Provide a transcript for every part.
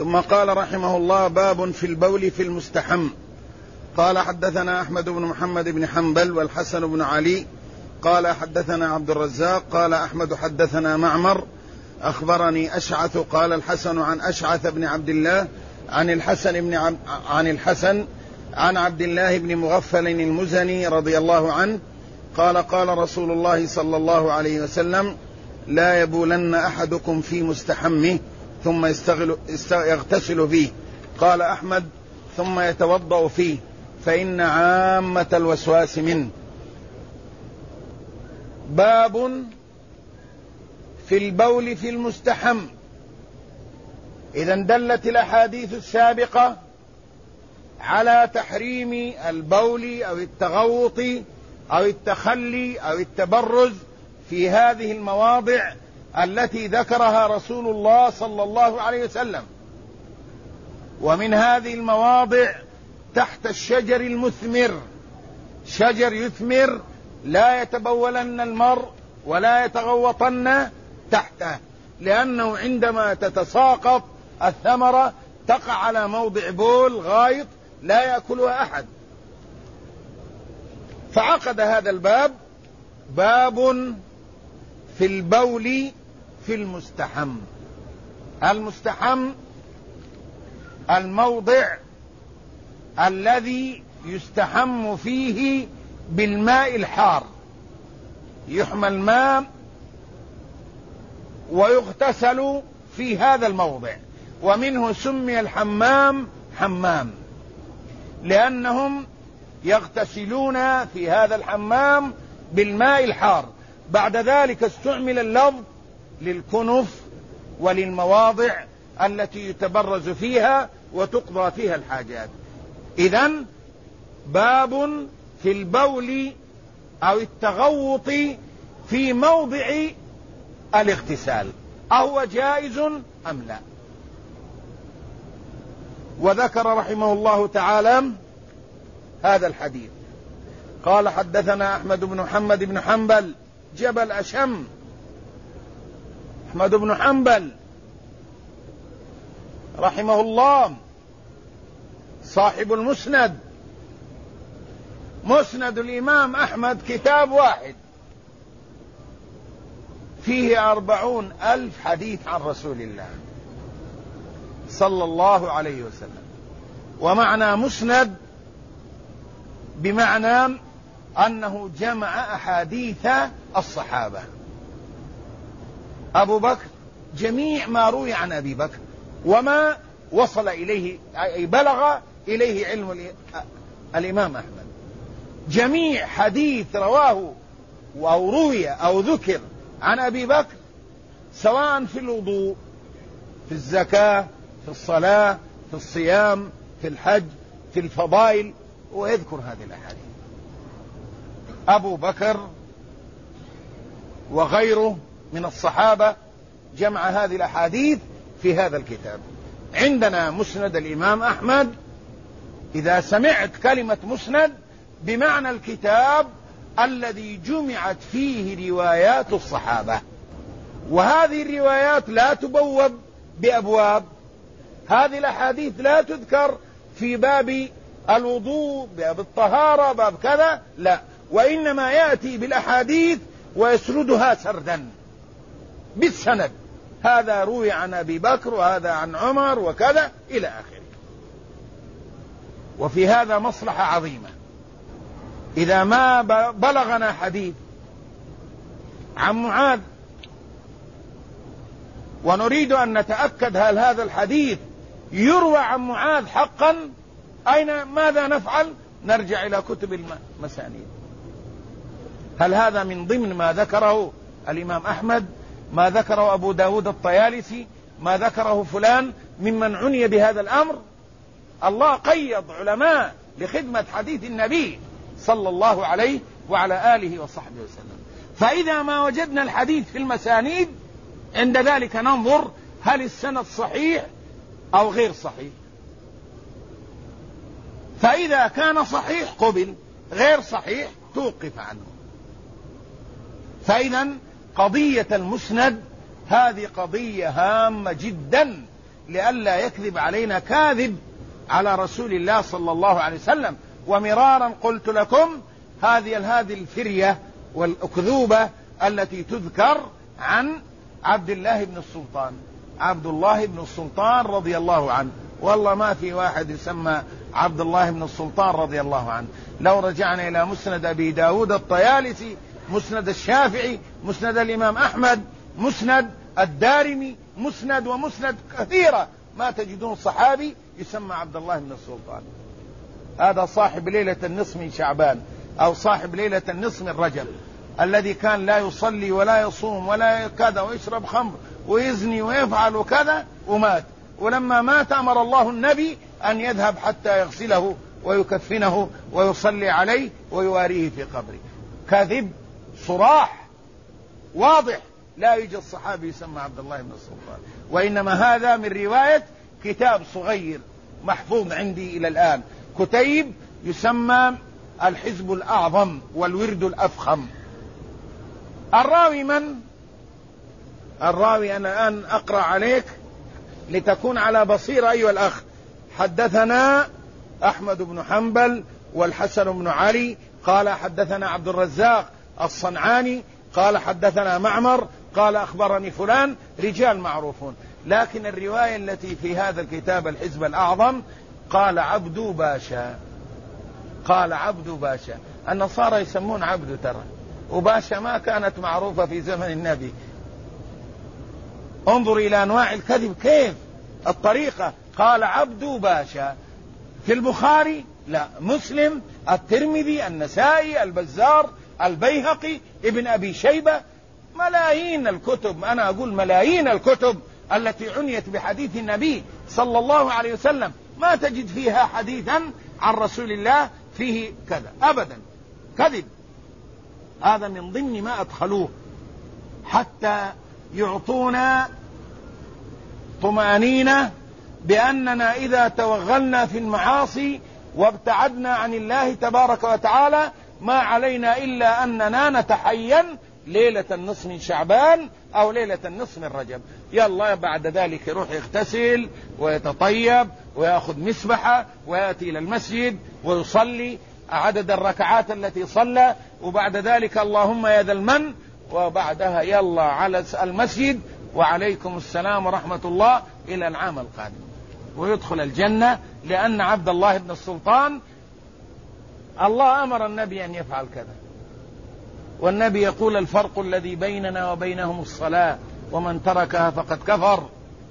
ثم قال رحمه الله: باب في البول في المستحم. قال: حدثنا أحمد بن محمد بن حنبل والحسن بن علي قال: حدثنا عبد الرزاق قال أحمد: حدثنا معمر أخبرني أشعث قال الحسن عن أشعث بن عبد الله عن الحسن عن عبد الله بن مغفل المزني رضي الله عنه قال: قال رسول الله صلى الله عليه وسلم: لا يبولن أحدكم في مستحمه ثم يغتسل فيه. قال أحمد: ثم يتوضأ فيه فإن عامة الوسواس منه. باب في البول في المستحم. إذن دلت الأحاديث السابقة على تحريم البول أو التغوط أو التخلي أو التبرز في هذه المواضع التي ذكرها رسول الله صلى الله عليه وسلم. ومن هذه المواضع تحت الشجر المثمر، شجر يثمر لا يتبولن المرء ولا يتغوطن تحته، لأنه عندما تتساقط الثمرة تقع على موضع بول غائط لا يأكلها أحد. فعقد هذا الباب: باب في البول في المستحم. المستحم الموضع الذي يستحم فيه بالماء الحار، يحمى الماء ويغتسل في هذا الموضع، ومنه سمي الحمام حمام، لأنهم يغتسلون في هذا الحمام بالماء الحار. بعد ذلك استعمل اللفظ للكنف وللمواضع التي يتبرز فيها وتقضى فيها الحاجات. إذن باب في البول أو التغوط في موضع الاغتسال، أهو جائز أم لا؟ وذكر رحمه الله تعالى هذا الحديث. قال: حدثنا أحمد بن محمد بن حنبل جبل أشم. أحمد بن حنبل رحمه الله صاحب المسند. مسند الإمام أحمد كتاب واحد فيه 40,000 حديث عن رسول الله صلى الله عليه وسلم. ومعنى مسند بمعنى أنه جمع أحاديث الصحابة. أبو بكر جميع ما روي عن أبي بكر وما وصل إليه أي بلغ إليه علم الإمام أحمد، جميع حديث رواه أو روي أو ذكر عن أبي بكر، سواء في الوضوء، في الزكاة، في الصلاة، في الصيام، في الحج، في الفضائل، ويذكر هذه الأحاديث. أبو بكر وغيره من الصحابة جمع هذه الأحاديث في هذا الكتاب. عندنا مسند الإمام أحمد، إذا سمعت كلمة مسند بمعنى الكتاب الذي جمعت فيه روايات الصحابة، وهذه الروايات لا تبوب بأبواب، هذه الأحاديث لا تذكر في باب الوضوء، باب الطهارة، باب كذا، لا، وإنما يأتي بالأحاديث ويسردها سردا بالسند، هذا روي عن أبي بكر وهذا عن عمر وكذا إلى آخره. وفي هذا مصلحة عظيمة. إذا ما بلغنا حديث عن معاذ ونريد أن نتأكد هل هذا الحديث يروى عن معاذ حقا، ماذا نفعل؟ نرجع إلى كتب المسانيد. هل هذا من ضمن ما ذكره الإمام أحمد، ما ذكره أبو داود الطيالسي، ما ذكره فلان ممن عني بهذا الأمر؟ الله قيض علماء لخدمة حديث النبي صلى الله عليه وعلى آله وصحبه وسلم. فإذا ما وجدنا الحديث في المسانيد عند ذلك ننظر هل السند صحيح أو غير صحيح. فإذا كان صحيح قبل، غير صحيح توقف عنه. فإذا قضية المسند هذه قضية هامة جدا لئلا يكذب علينا كاذب على رسول الله صلى الله عليه وسلم. ومرارا قلت لكم هذه الفرية والأكذوبة التي تذكر عن عبد الله بن السلطان. عبد الله بن السلطان رضي الله عنه، والله ما في واحد يسمى عبد الله بن السلطان رضي الله عنه. لو رجعنا إلى مسند أبي داود الطيالسي، مسند الشافعي، مسند الإمام أحمد، مسند الدارمي، مسند ومسند كثيرة، ما تجدون صحابي يسمى عبد الله بن السلطان. هذا صاحب ليلة النصف من شعبان أو صاحب ليلة النصف من رجب، الذي كان لا يصلي ولا يصوم ولا كذا، ويشرب خمر ويزني ويفعل وكذا، ومات. ولما مات أمر الله النبي أن يذهب حتى يغسله ويكفنه ويصلي عليه ويواريه في قبره. كذب صراح واضح، لا يوجد صحابي يسمى عبد الله بن السلطان. وإنما هذا من رواية كتاب صغير محفوظ عندي إلى الآن، كتيب يسمى الحزب الأعظم والورد الأفخم. الراوي من؟ الراوي أنا الآن أقرأ عليك لتكون على بصيرة أيها الأخ. حدثنا أحمد بن حنبل والحسن بن علي قال حدثنا عبد الرزاق الصنعاني قال حدثنا معمر قال أخبرني فلان، رجال معروفون. لكن الرواية التي في هذا الكتاب الحزب الأعظم قال عبد باشا، قال عبد باشا. النصارى يسمون عبد ترى، وباشا ما كانت معروفة في زمن النبي. انظر إلى أنواع الكذب كيف الطريقة. قال عبد باشا في البخاري لا، مسلم، الترمذي، النسائي، البزار، البيهقي، ابن أبي شيبة، ملايين الكتب، أنا أقول ملايين الكتب التي عنيت بحديث النبي صلى الله عليه وسلم ما تجد فيها حديثا عن رسول الله فيه كذا أبدا. كذب. هذا من ضمن ما أدخلوه حتى يعطونا طمأنينة بأننا إذا توغلنا في المعاصي وابتعدنا عن الله تبارك وتعالى ما علينا إلا أننا نتحين ليلة النصف من شعبان أو ليلة النصف من رجب. يلا بعد ذلك يروح يغتسل ويتطيب ويأخذ مسبحة ويأتي إلى المسجد ويصلي عدد الركعات التي صلى، وبعد ذلك اللهم يا ذا المن، وبعدها يلا على المسجد وعليكم السلام ورحمة الله إلى العام القادم، ويدخل الجنة. لأن عبد الله بن السلطان الله أمر النبي أن يفعل كذا، والنبي يقول الفرق الذي بيننا وبينهم الصلاة ومن تركها فقد كفر.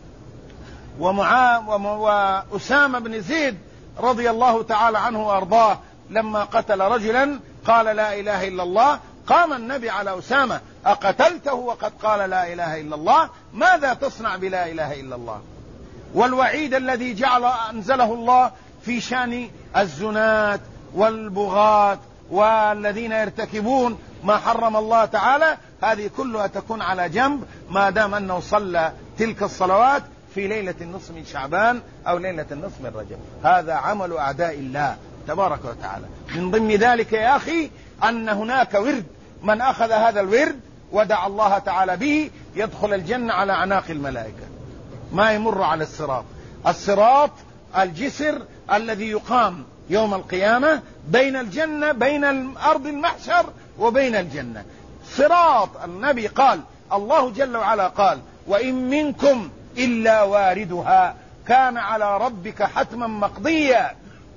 وأسامة بن زيد رضي الله تعالى عنه وأرضاه لما قتل رجلا قال لا إله إلا الله، قام النبي على أسامة أقتلته وقد قال لا إله إلا الله؟ ماذا تصنع بلا إله إلا الله؟ والوعيد الذي أنزله الله في شأن الزنات والبغاة والذين يرتكبون ما حرم الله تعالى، هذه كلها تكون على جنب ما دام أنه صلى تلك الصلوات في ليلة النصف من شعبان أو ليلة النصف من رجب. هذا عمل أعداء الله تبارك وتعالى. من ضمن ذلك يا أخي أن هناك ورد، من أخذ هذا الورد ودعا الله تعالى به يدخل الجنة على أعناق الملائكة، ما يمر على الصراط. الصراط الجسر الذي يقام يوم القيامة بين الجنة، بين أرض المحشر وبين الجنة. صراط النبي قال، الله جل وعلا قال وإن منكم إلا واردها كان على ربك حتما مقضيا.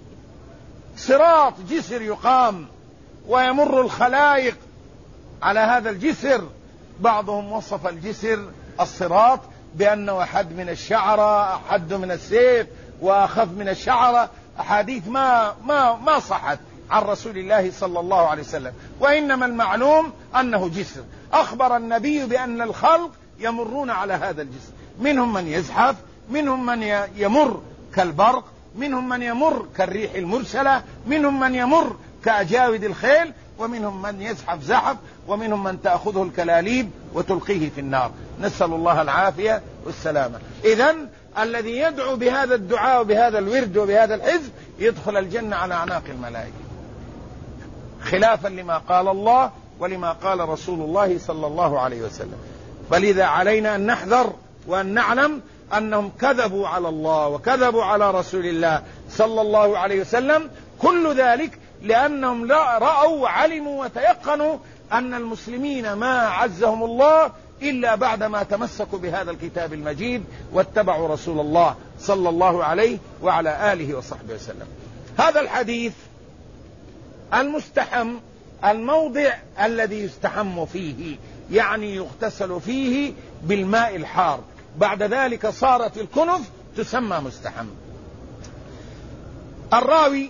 صراط جسر يقام ويمر الخلائق على هذا الجسر. بعضهم وصف الجسر الصراط بأنه أحد من الشعرة، أحد من السيف، وأخف من الشعرة. أحاديث ما صحت عن رسول الله صلى الله عليه وسلم، وإنما المعلوم أنه جسر. أخبر النبي بأن الخلق يمرون على هذا الجسر، منهم من يزحف، منهم من يمر كالبرق، منهم من يمر كالريح المرسلة، منهم من يمر كأجاود الخيل، ومنهم من يزحف زحف، ومنهم من تأخذه الكلاليب وتلقيه في النار. نسأل الله العافية والسلامة. إذن الذي يدعو بهذا الدعاء وبهذا الورد وبهذا الحزب يدخل الجنة على أعناق الملائكة، خلافا لما قال الله ولما قال رسول الله صلى الله عليه وسلم. فلذا علينا أن نحذر وأن نعلم أنهم كذبوا على الله وكذبوا على رسول الله صلى الله عليه وسلم. كل ذلك لأنهم رأوا وعلموا وتيقنوا أن المسلمين ما عزهم الله إلا بعدما تمسكوا بهذا الكتاب المجيد واتبعوا رسول الله صلى الله عليه وعلى آله وصحبه وسلم. هذا الحديث المستحم الموضع الذي يستحم فيه، يعني يغتسل فيه بالماء الحار، بعد ذلك صارت الكنف تسمى مستحم. الراوي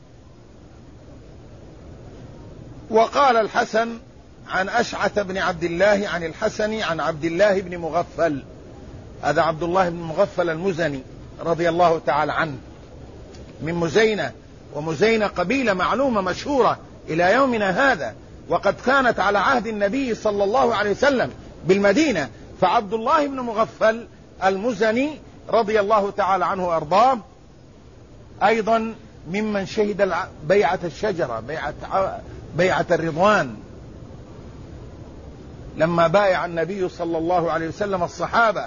وقال الحسن عن أشعث بن عبد الله عن الحسن عن عبد الله بن مغفل، هذا عبد الله بن مغفل المزني رضي الله تعالى عنه من مزينة، ومزينة قبيلة معلومة مشهورة إلى يومنا هذا، وقد كانت على عهد النبي صلى الله عليه وسلم بالمدينة. فعبد الله بن مغفل المزني رضي الله تعالى عنه وأرضاه أيضا ممن شهد بيعة الشجرة، بيعة الرضوان، لما بايع النبي صلى الله عليه وسلم الصحابة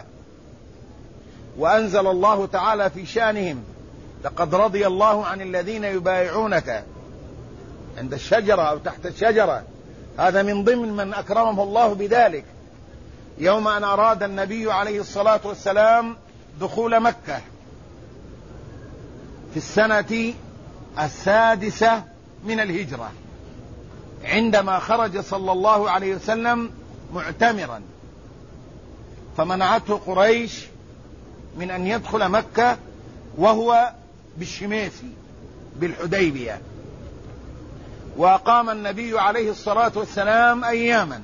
وأنزل الله تعالى في شأنهم: لقد رضي الله عن الذين يبايعونك عند الشجرة أو تحت الشجرة. هذا من ضمن من أكرمه الله بذلك، يوم أن أراد النبي عليه الصلاة والسلام دخول مكة في السنة 6 من الهجرة، عندما خرج صلى الله عليه وسلم معتمرا، فمنعته قريش من أن يدخل مكة وهو بالشميسي بالحديبية. وأقام النبي عليه الصلاة والسلام أياما،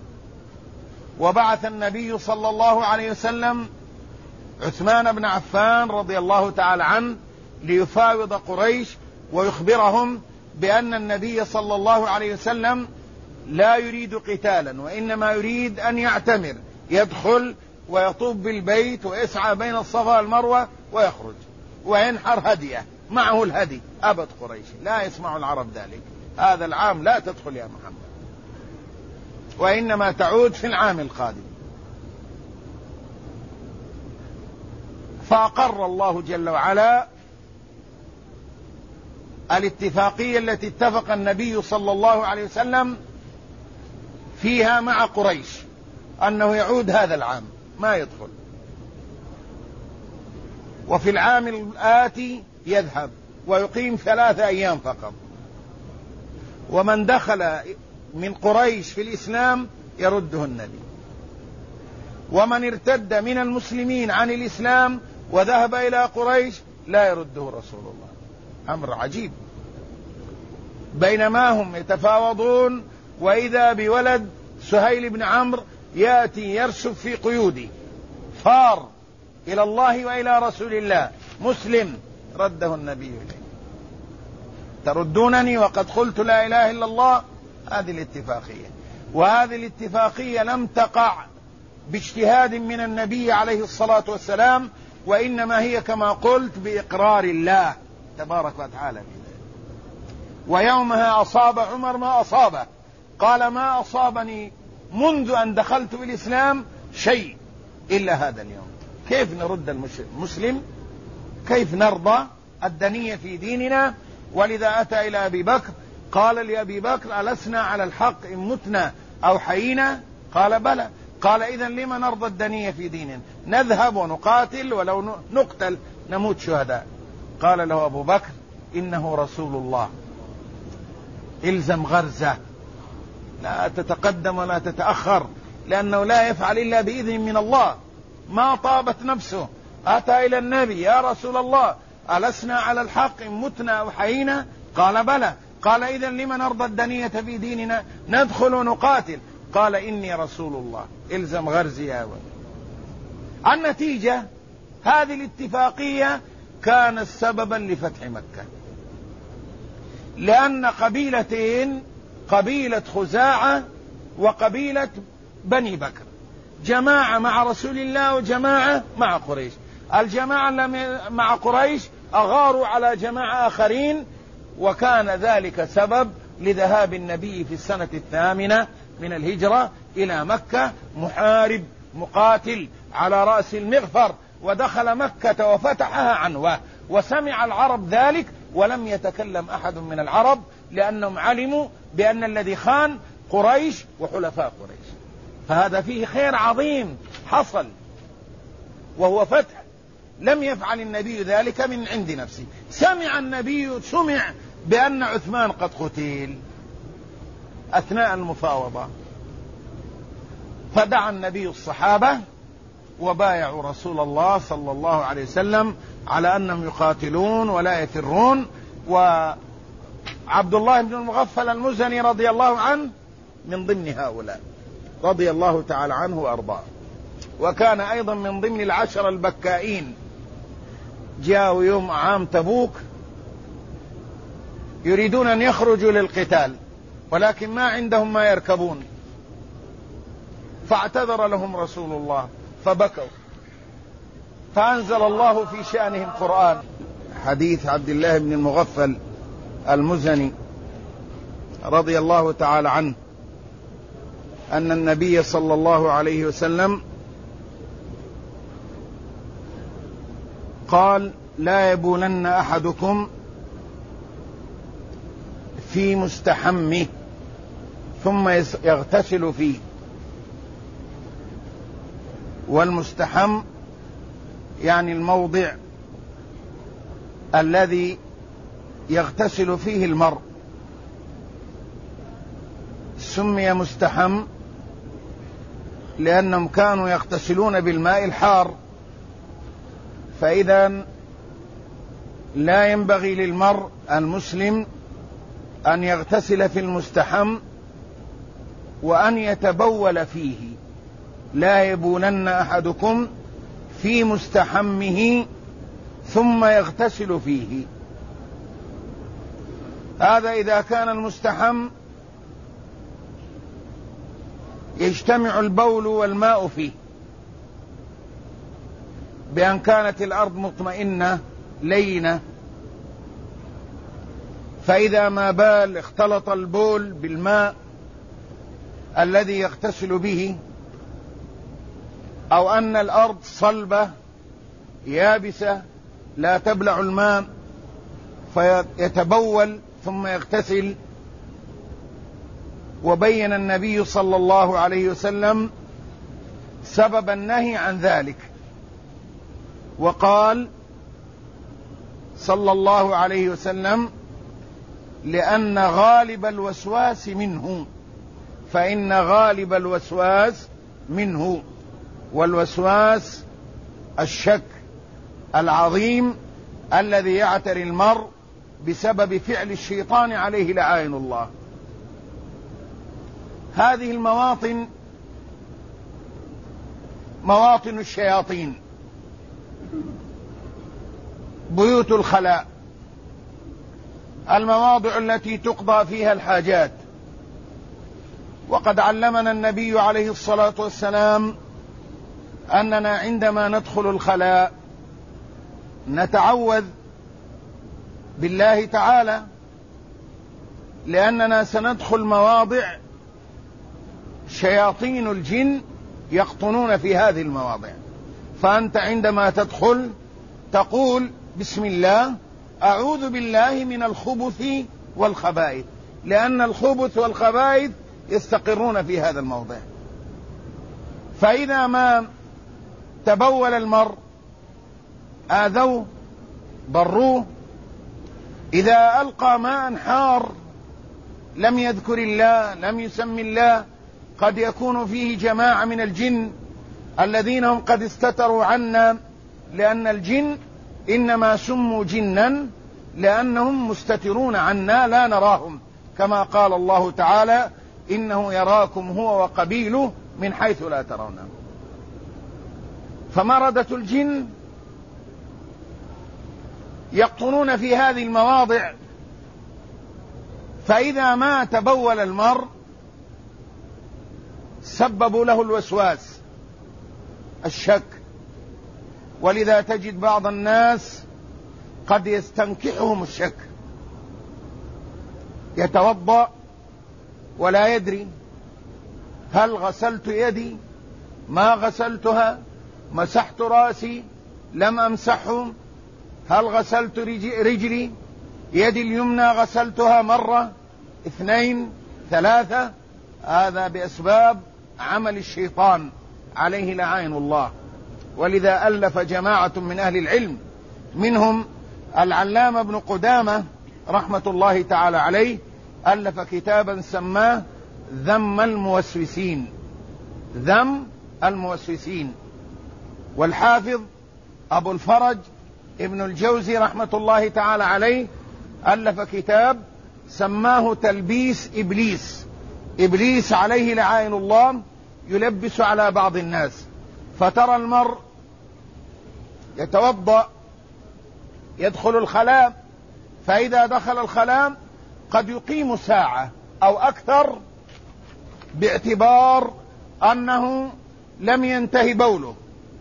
وبعث النبي صلى الله عليه وسلم عثمان بن عفان رضي الله تعالى عنه ليفاوض قريش ويخبرهم بأن النبي صلى الله عليه وسلم لا يريد قتالا، وإنما يريد أن يعتمر، يدخل ويطوف بالبيت ويسعى بين الصفا والمروة ويخرج وينحر هديه معه الهدي. أبد قريش، لا يسمع العرب ذلك، هذا العام لا تدخل يا محمد، وإنما تعود في العام القادم. فأقر الله جل وعلا الاتفاقية التي اتفق النبي صلى الله عليه وسلم فيها مع قريش أنه يعود هذا العام ما يدخل، وفي العام الآتي يذهب ويقيم 3 أيام فقط، ومن دخل من قريش في الإسلام يرده النبي، ومن ارتد من المسلمين عن الإسلام وذهب إلى قريش لا يرده رسول الله. أمر عجيب. بينما هم يتفاوضون وإذا بولد سهيل بن عمرو يأتي يرسب في قيودي، فار إلى الله وإلى رسول الله مسلم، رده النبي إليه: تردونني وقد قلت لا إله إلا الله. هذه الاتفاقية، وهذه الاتفاقية لم تقع باجتهاد من النبي عليه الصلاة والسلام، وإنما هي كما قلت بإقرار الله تبارك وتعالى. ويومها أصاب عمر ما أصابه، قال: ما أصابني منذ أن دخلت بالإسلام شيء إلا هذا اليوم. كيف نرد المسلم؟ كيف نرضى الدنية في ديننا؟ ولذا أتى إلى أبي بكر قال لأبي بكر: ألسنا على الحق إن متنا أو حيينا؟ قال: بلى. قال: إذن لما نرضى الدنية في ديننا؟ نذهب ونقاتل ولو نقتل نموت شهداء. قال له أبو بكر: إنه رسول الله، إلزم غرزة، لا تتقدم ولا تتأخر، لأنه لا يفعل إلا بإذن من الله. ما طابت نفسه، أتى إلى النبي: يا رسول الله ألسنا على الحق إن متنا أو حيينا؟ قال: بلى. قال: إذن لما نرضى الدنية في ديننا؟ ندخل ونقاتل. قال: إني رسول الله، إلزم غرزي يا ولد. النتيجة هذه الاتفاقية كانت سببا لفتح مكة، لأن قبيلتين، قبيلة خزاعة وقبيلة بني بكر، جماعة مع رسول الله وجماعة مع قريش. الجماعة مع قريش أغاروا على جماعة آخرين، وكان ذلك سبب لذهاب النبي في السنة 8 من الهجرة إلى مكة محارب مقاتل على رأس المغفر ودخل مكة وفتحها عنوة، وسمع العرب ذلك ولم يتكلم أحد من العرب، لأنهم علموا بأن الذي خان قريش وحلفاء قريش. فهذا فيه خير عظيم حصل، وهو فتح لم يفعل النبي ذلك من عند نفسه. سمع بأن عثمان قد قتل أثناء المفاوضة، فدعا النبي الصحابة وبايعوا رسول الله صلى الله عليه وسلم على أنهم يقاتلون ولا يفرون. وعبد الله بن المغفل المزني رضي الله عنه من ضمن هؤلاء رضي الله تعالى عنه وأرضاه، وكان أيضا من ضمن العشر البكائين. جاءوا يوم عام تبوك يريدون أن يخرجوا للقتال، ولكن ما عندهم ما يركبون، فاعتذر لهم رسول الله فبكوا، فأنزل الله في شأنهم قرآن. حديث عبد الله بن المغفل المزني رضي الله تعالى عنه أن النبي صلى الله عليه وسلم قال: لا يبولن أحدكم في مستحمه ثم يغتسل فيه. والمستحم يعني الموضع الذي يغتسل فيه المرء، سمي مستحم لأنهم كانوا يغتسلون بالماء الحار، فإذا لا ينبغي للمرء المسلم أن يغتسل في المستحم وأن يتبول فيه. لا يبولن أحدكم في مستحمه ثم يغتسل فيه. هذا إذا كان المستحم يجتمع البول والماء فيه، بأن كانت الأرض مطمئنة لينة، فإذا ما بال اختلط البول بالماء الذي يغتسل به، أو أن الأرض صلبة يابسة لا تبلع الماء فيتبول ثم يغتسل. وبين النبي صلى الله عليه وسلم سبب النهي عن ذلك، وقال صلى الله عليه وسلم: لأن غالب الوسواس منه، فإن غالب الوسواس منه. والوسواس الشك العظيم الذي يعتري المرء بسبب فعل الشيطان عليه لعائن الله. هذه المواطن مواطن الشياطين، بيوت الخلاء، المواضع التي تقضى فيها الحاجات. وقد علمنا النبي عليه الصلاة والسلام أننا عندما ندخل الخلاء نتعوذ بالله تعالى، لأننا سندخل مواضع شياطين الجن يقطنون في هذه المواضع. فأنت عندما تدخل تقول: بسم الله، أعوذ بالله من الخبث والخبائث، لأن الخبث والخبائث يستقرون في هذا الموضع. فإذا ما تبول المرء آذوه ضروه، إذا ألقى ماء حار لم يذكر الله لم يسم الله، قد يكون فيه جماعة من الجن الذين هم قد استتروا عنا، لأن الجن إنما سموا جنا لأنهم مستترون عنا لا نراهم، كما قال الله تعالى: إنه يراكم هو وقبيله من حيث لا ترونهم. فمردة الجن يقطنون في هذه المواضع، فإذا ما تبول المرء سببوا له الوسواس الشك. ولذا تجد بعض الناس قد يستنكحهم الشك، يتوضأ ولا يدري هل غسلت يدي ما غسلتها، مسحت رأسي لم أمسحه؟ هل غسلت رجلي؟ يدي اليمنى غسلتها مرة، 2، 3؟ هذا بأسباب عمل الشيطان عليه لعائن الله. ولذا ألف جماعة من أهل العلم منهم العلامة ابن قدامة رحمة الله تعالى عليه، ألف كتابا سماه ذم الموسوسين، ذم الموسوسين. والحافظ أبو الفرج ابن الجوزي رحمة الله تعالى عليه ألف كتاب سماه تلبيس إبليس. إبليس عليه لعائن الله يلبس على بعض الناس، فترى المرء يتوضأ يدخل الخلاء، فإذا دخل الخلاء قد يقيم ساعة أو أكثر باعتبار أنه لم ينتهي بوله،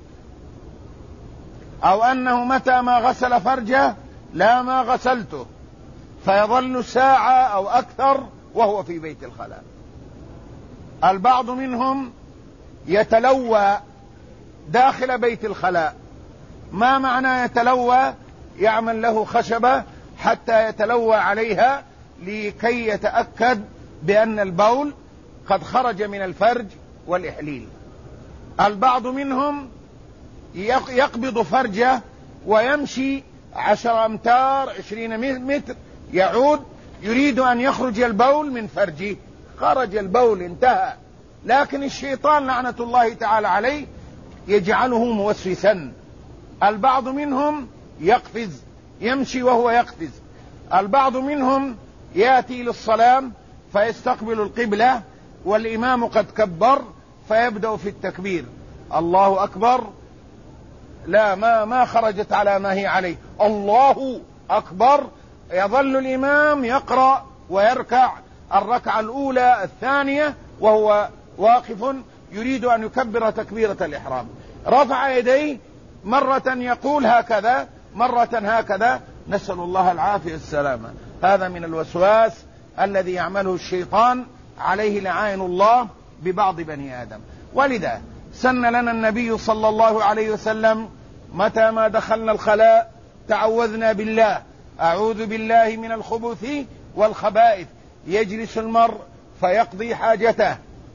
أو أنه متى ما غسل فرجه لا ما غسلته، فيظل ساعة أو أكثر وهو في بيت الخلاء. البعض منهم يتلوى داخل بيت الخلاء. ما معنى يتلوى؟ يعمل له خشبة حتى يتلوى عليها لكي يتأكد بأن البول قد خرج من الفرج والإحليل. البعض منهم يقبض فرجه ويمشي 10 أمتار 20 متر، يعود يريد أن يخرج البول من فرجه، خرج البول انتهى، لكن الشيطان لعنة الله تعالى عليه يجعله موسوسا. البعض منهم يقفز، يمشي وهو يقفز. البعض منهم يأتي للصلاة فيستقبل القبلة والإمام قد كبر فيبدأ في التكبير، الله أكبر، لا ما خرجت على ما هي عليه، الله أكبر، يظل الإمام يقرأ ويركع الركعة الأولى الثانية وهو واقف يريد أن يكبر تكبيرة الإحرام، رفع يديه مرة يقول هكذا مرة هكذا، نسأل الله العافية السلامة. هذا من الوسواس الذي يعمله الشيطان عليه لعائن الله ببعض بني آدم. ولذا سن لنا النبي صلى الله عليه وسلم متى ما دخلنا الخلاء تعوذنا بالله، أعوذ بالله من الخبث والخبائث. يجلس المرء فيقضي حاجته،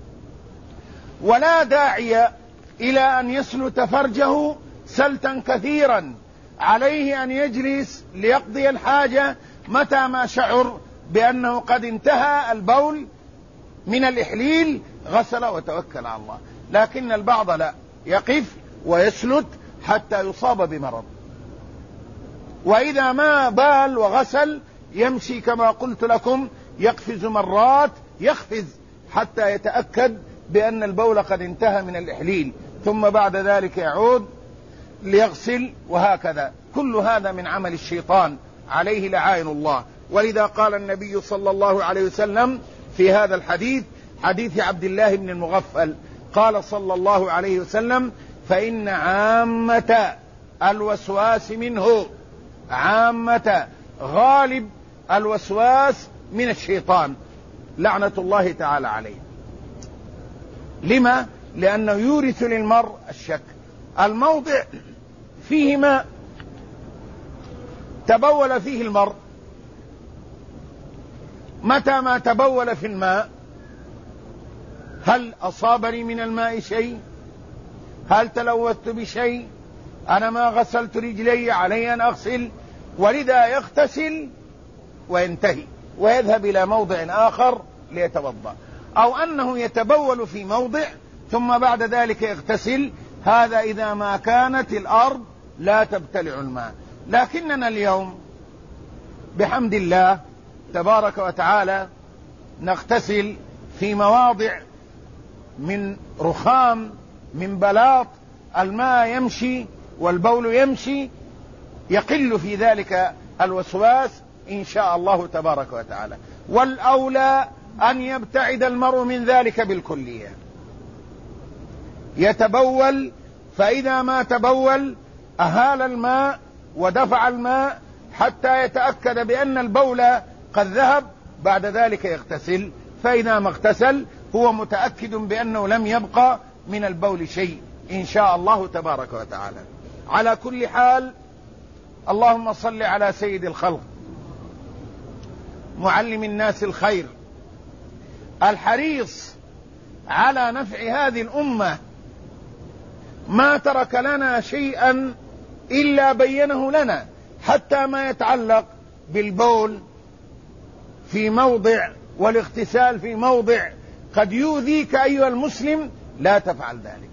ولا داعي إلى أن يسلت فرجه سلتا كثيرا، عليه أن يجلس ليقضي الحاجة متى ما شعر بأنه قد انتهى البول من الإحليل غسل وتوكل على الله. لكن البعض لا، يقف ويسلت حتى يصاب بمرض، وإذا ما بال وغسل يمشي كما قلت لكم، يقفز مرات، يقفز حتى يتأكد بأن البول قد انتهى من الإحليل، ثم بعد ذلك يعود ليغسل، وهكذا. كل هذا من عمل الشيطان عليه لعائن الله. ولذا قال النبي صلى الله عليه وسلم في هذا الحديث، حديث عبد الله بن المغفل، قال صلى الله عليه وسلم: فإن عامة الوسواس منه، عامة غالب الوسواس من الشيطان لعنة الله تعالى عليه. لما؟ لأنه يورث للمرء الشك. الموضع فيه ماء تبول فيه المرء، متى ما تبول في الماء هل أصابني من الماء شيء؟ هل تلوثت بشيء؟ أنا ما غسلت رجلي، علي أن أغسل. ولذا يغتسل وينتهي ويذهب إلى موضع آخر ليتوضأ، أو أنه يتبول في موضع ثم بعد ذلك يغتسل. هذا إذا ما كانت الأرض لا تبتلع الماء. لكننا اليوم بحمد الله تبارك وتعالى نغتسل في مواضع من رخام، من بلاط، الماء يمشي والبول يمشي، يقل في ذلك الوسواس إن شاء الله تبارك وتعالى. والأولى أن يبتعد المرء من ذلك بالكلية، يتبول، فإذا ما تبول أهال الماء ودفع الماء حتى يتأكد بأن البول قد ذهب، بعد ذلك يغتسل، فإذا ما اغتسل هو متأكد بأنه لم يبقى من البول شيء إن شاء الله تبارك وتعالى. على كل حال، اللهم صل على سيد الخلق معلم الناس الخير الحريص على نفع هذه الأمة، ما ترك لنا شيئا إلا بينه لنا، حتى ما يتعلق بالبول في موضع والاغتسال في موضع قد يؤذيك أيها المسلم، لا تفعل ذلك.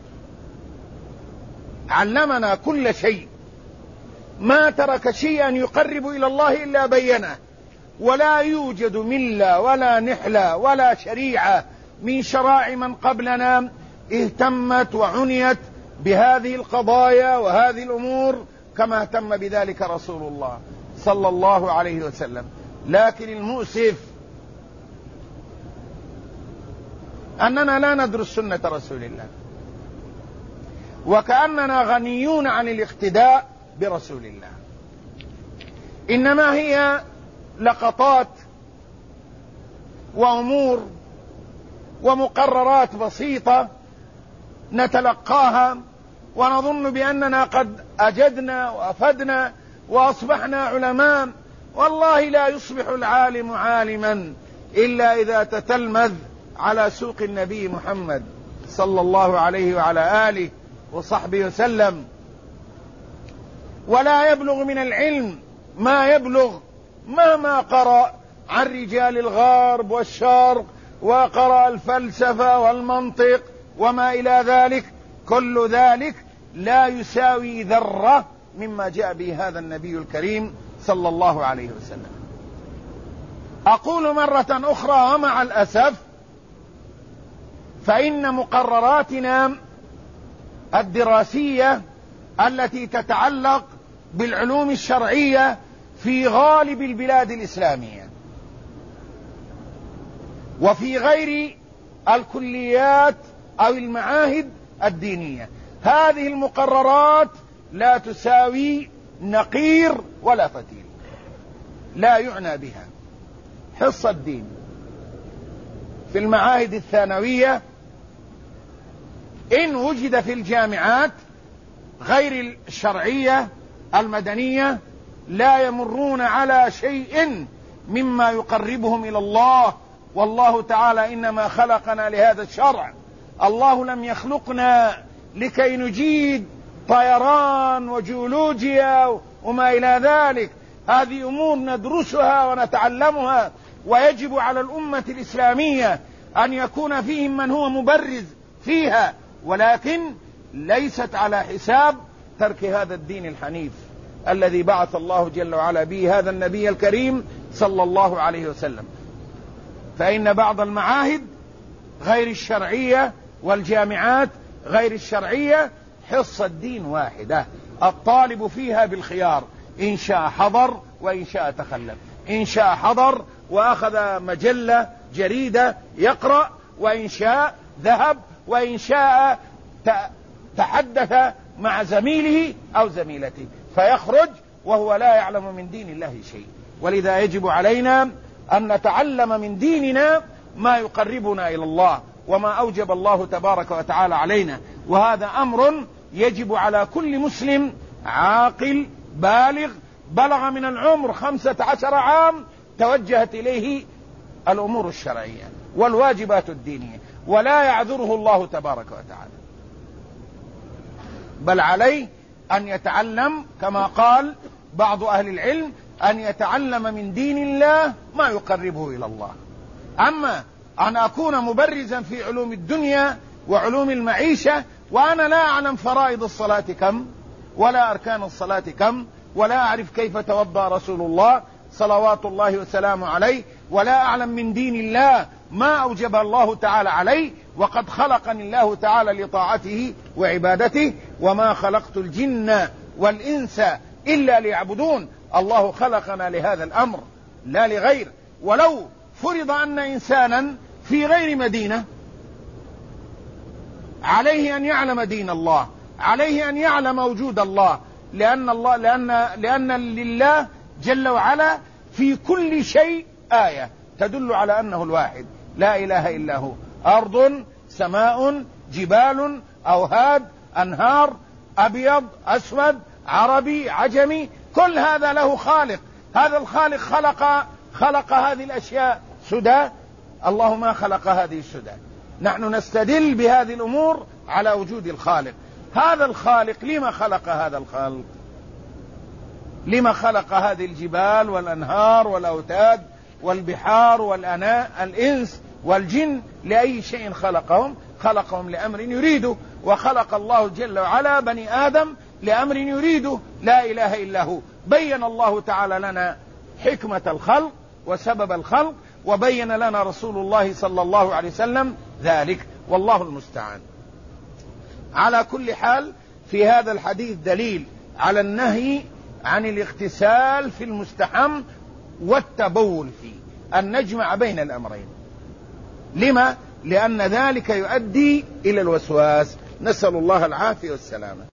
علمنا كل شيء، ما ترك شيئا يقرب إلى الله إلا بينه، ولا يوجد ملة ولا نحلة ولا شريعة من شرائع من قبلنا اهتمت وعنيت بهذه القضايا وهذه الأمور كما اهتم بذلك رسول الله صلى الله عليه وسلم. لكن المؤسف أننا لا ندرس سنة رسول الله، وكأننا غنيون عن الاقتداء برسول الله، إنما هي لقطات وأمور ومقررات بسيطة نتلقاها ونظن بأننا قد أجدنا وأفدنا وأصبحنا علماء. والله لا يصبح العالم عالما إلا إذا تتلمذ على سوق النبي محمد صلى الله عليه وعلى آله وصحبه وسلم، ولا يبلغ من العلم ما يبلغ مهما قرأ عن رجال الغرب والشرق وقرأ الفلسفة والمنطق وما إلى ذلك. كل ذلك لا يساوي ذرة مما جاء به هذا النبي الكريم صلى الله عليه وسلم. أقول مرة أخرى ومع الأسف فإن مقرراتنا الدراسية التي تتعلق بالعلوم الشرعية في غالب البلاد الإسلامية وفي غير الكليات أو المعاهد الدينية، هذه المقررات لا تساوي نقير ولا فتيل، لا يعنى بها. حصة الدين في المعاهد الثانوية إن وجد في الجامعات غير الشرعية المدنية لا يمرون على شيء مما يقربهم إلى الله، والله تعالى إنما خلقنا لهذا الشرع. الله لم يخلقنا لكي نجيد طيران وجيولوجيا وما إلى ذلك، هذه أمور ندرسها ونتعلمها، ويجب على الأمة الإسلامية أن يكون فيهم من هو مبرز فيها، ولكن ليست على حساب ترك هذا الدين الحنيف الذي بعث الله جل وعلا به هذا النبي الكريم صلى الله عليه وسلم. فإن بعض المعاهد غير الشرعية والجامعات غير الشرعية حصة الدين واحدة، الطالب فيها بالخيار، إن شاء حضر وإن شاء تخلف، إن شاء حضر وأخذ مجلة جريدة يقرأ، وإن شاء ذهب، وإن شاء تحدث مع زميله أو زميلته، فيخرج وهو لا يعلم من دين الله شيء. ولذا يجب علينا أن نتعلم من ديننا ما يقربنا إلى الله وما أوجب الله تبارك وتعالى علينا، وهذا أمر يجب على كل مسلم عاقل بالغ بلغ من العمر 15 عام توجهت إليه الأمور الشرعية والواجبات الدينية، ولا يعذره الله تبارك وتعالى، بل عليه أن يتعلم كما قال بعض أهل العلم، أن يتعلم من دين الله ما يقربه إلى الله. أما أن أكون مبرزا في علوم الدنيا وعلوم المعيشة وأنا لا أعلم فرائض الصلاة كم ولا أركان الصلاة كم، ولا أعرف كيف توضأ رسول الله صلوات الله وسلامه عليه، ولا أعلم من دين الله ما أوجب الله تعالى عليه، وقد خلقني الله تعالى لطاعته وعبادته، وما خلقت الجن والإنس إلا ليعبدون. الله خلقنا لهذا الأمر لا لغير. ولو فرض أن إنسانا في غير مدينة عليه أن يعلم دين الله، عليه أن يعلم وجود الله، لأن لله جل وعلا في كل شيء آية تدل على أنه الواحد لا إله إلا هو. أرض، سماء، جبال، أوهاد، أنهار، أبيض أسود عربي عجمي، كل هذا له خالق. هذا الخالق خلق هذه الأشياء سدى؟ الله ما خلق هذه السدى. نحن نستدل بهذه الأمور على وجود الخالق. هذا الخالق لما خلق هذا الخلق؟ لما خلق هذه الجبال والأنهار والأوتاد والبحار والأناء الإنس والجن؟ لأي شيء خلقهم؟ خلقهم لأمر يريده. وخلق الله جل وعلا بني آدم لأمر يريده لا إله إلا هو. بين الله تعالى لنا حكمة الخلق وسبب الخلق، وبين لنا رسول الله صلى الله عليه وسلم ذلك، والله المستعان. على كل حال في هذا الحديث دليل على النهي عن الاغتسال في المستحم والتبول فيه، أن نجمع بين الأمرين. لما؟ لأن ذلك يؤدي إلى الوسواس، نسأل الله العافية والسلامة.